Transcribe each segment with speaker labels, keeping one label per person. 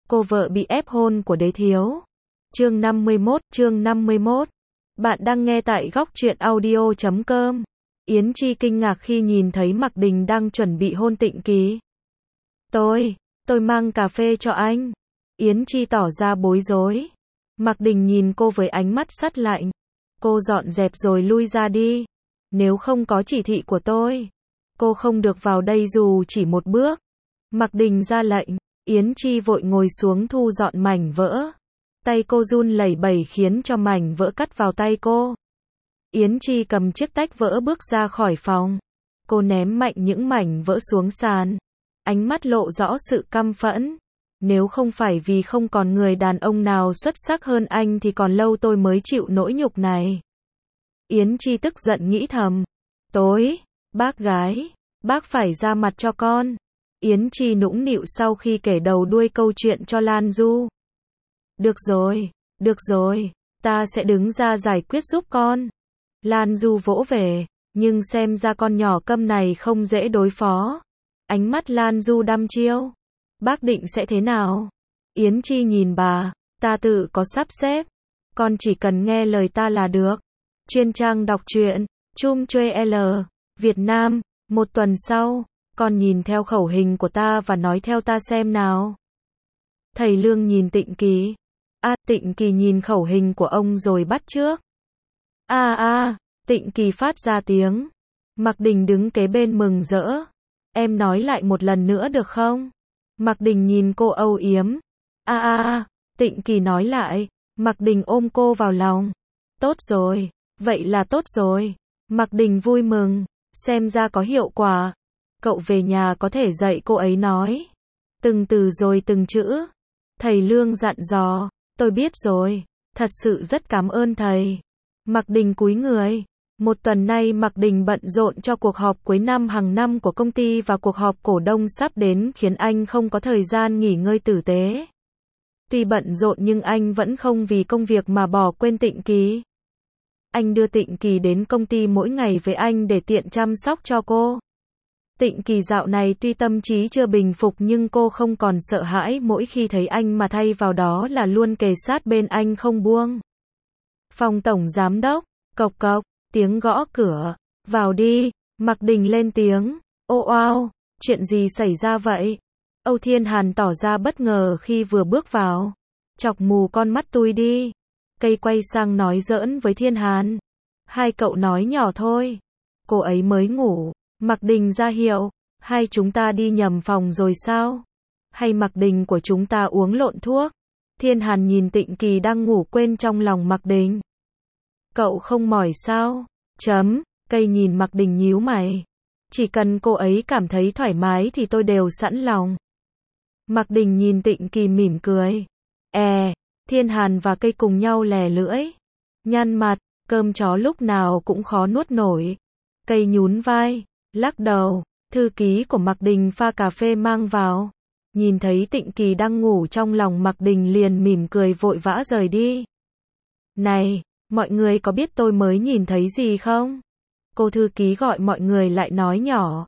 Speaker 1: Cô vợ bị ép hôn của đế thiếu. Chương 51. Bạn đang nghe tại góc truyện audio.com. Yến Chi kinh ngạc khi nhìn thấy Mạc Đình đang chuẩn bị hôn Tịnh Kỳ. Tôi mang cà phê cho anh. Yến Chi tỏ ra bối rối. Mạc Đình nhìn cô với ánh mắt sắt lạnh. Cô dọn dẹp rồi lui ra đi. Nếu không có chỉ thị của tôi, cô không được vào đây dù chỉ một bước. Mạc Đình ra lệnh. Yến Chi vội ngồi xuống thu dọn mảnh vỡ. Tay cô run lẩy bẩy khiến cho mảnh vỡ cắt vào tay cô. Yến Chi cầm chiếc tách vỡ bước ra khỏi phòng. Cô ném mạnh những mảnh vỡ xuống sàn. Ánh mắt lộ rõ sự căm phẫn. Nếu không phải vì không còn người đàn ông nào xuất sắc hơn anh thì còn lâu tôi mới chịu nỗi nhục này. Yến Chi tức giận nghĩ thầm. Bác gái, bác phải ra mặt cho con. Yến Chi nũng nịu sau khi kể đầu đuôi câu chuyện cho Lan Du. Được rồi, ta sẽ đứng ra giải quyết giúp con. Lan Du vỗ về, nhưng xem ra con nhỏ câm này không dễ đối phó. Ánh mắt Lan Du đăm chiêu. Bác định sẽ thế nào? Yến Chi nhìn bà, ta tự có sắp xếp. Con chỉ cần nghe lời ta là được. Chuyên trang đọc truyện, Chum Chuê L, Việt Nam, 1 tuần sau, con nhìn theo khẩu hình của ta và nói theo ta xem nào. Thầy Lương nhìn Tịnh Kỳ. Tịnh Kỳ nhìn khẩu hình của ông rồi bắt chước. Tịnh Kỳ phát ra tiếng. Mạc Đình đứng kế bên mừng rỡ. Em nói lại một lần nữa được không? Mạc Đình nhìn cô âu yếm. Tịnh Kỳ nói lại. Mạc Đình ôm cô vào lòng. Tốt rồi, vậy là tốt rồi. Mạc Đình vui mừng, xem ra có hiệu quả. Cậu về nhà có thể dạy cô ấy nói từng từ rồi từng chữ. Thầy Lương dặn dò. Tôi biết rồi, thật sự rất cảm ơn thầy. Mạc Đình cúi người. 1 tuần nay Mạc Đình bận rộn cho cuộc họp cuối năm hàng năm của công ty và cuộc họp cổ đông sắp đến khiến anh không có thời gian nghỉ ngơi tử tế. Tuy bận rộn nhưng anh vẫn không vì công việc mà bỏ quên Tịnh Kỳ. Anh đưa Tịnh Kỳ đến công ty mỗi ngày với anh để tiện chăm sóc cho cô. Tịnh Kỳ dạo này tuy tâm trí chưa bình phục nhưng cô không còn sợ hãi mỗi khi thấy anh mà thay vào đó là luôn kề sát bên anh không buông. Phòng tổng giám đốc, cộc cộc, tiếng gõ cửa. Vào đi, Mạc Đình lên tiếng. Chuyện gì xảy ra vậy? Âu Thiên Hàn tỏ ra bất ngờ khi vừa bước vào. Chọc mù con mắt tôi đi. Cây quay sang nói giỡn với Thiên Hàn. Hai cậu nói nhỏ thôi. Cô ấy mới ngủ. Mạc Đình ra hiệu. Hai chúng ta đi nhầm phòng rồi sao? Hay Mạc Đình của chúng ta uống lộn thuốc? Thiên Hàn nhìn Tịnh Kỳ đang ngủ quên trong lòng Mạc Đình. Cậu không mỏi sao? Cây nhìn Mạc Đình nhíu mày. Chỉ cần cô ấy cảm thấy thoải mái thì tôi đều sẵn lòng. Mạc Đình nhìn Tịnh Kỳ mỉm cười. Thiên Hàn và cây cùng nhau lè lưỡi. Nhăn mặt, cơm chó lúc nào cũng khó nuốt nổi. Cây nhún vai, lắc đầu. Thư ký của Mạc Đình pha cà phê mang vào. Nhìn thấy Tịnh Kỳ đang ngủ trong lòng Mạc Đình liền mỉm cười vội vã rời đi. Này, mọi người có biết tôi mới nhìn thấy gì không? Cô thư ký gọi mọi người lại nói nhỏ.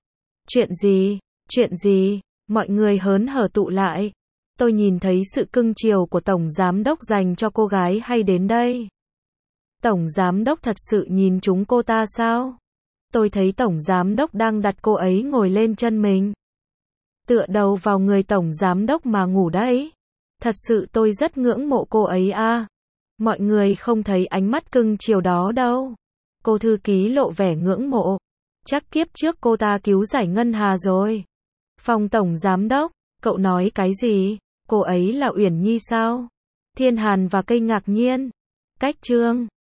Speaker 1: Chuyện gì? Mọi người hớn hở tụ lại. Tôi nhìn thấy sự cưng chiều của Tổng Giám Đốc dành cho cô gái hay đến đây. Tổng Giám Đốc thật sự nhìn chúng cô ta sao? Tôi thấy Tổng Giám Đốc đang đặt cô ấy ngồi lên chân mình. Tựa đầu vào người Tổng Giám Đốc mà ngủ đấy. Thật sự tôi rất ngưỡng mộ cô ấy Mọi người không thấy ánh mắt cưng chiều đó đâu. Cô thư ký lộ vẻ ngưỡng mộ. Chắc kiếp trước cô ta cứu giải Ngân Hà rồi. Phòng Tổng Giám Đốc, cậu nói cái gì? Cô ấy là Uyển Nhi sao? Thiên Hàn và cây ngạc nhiên. Cách trương.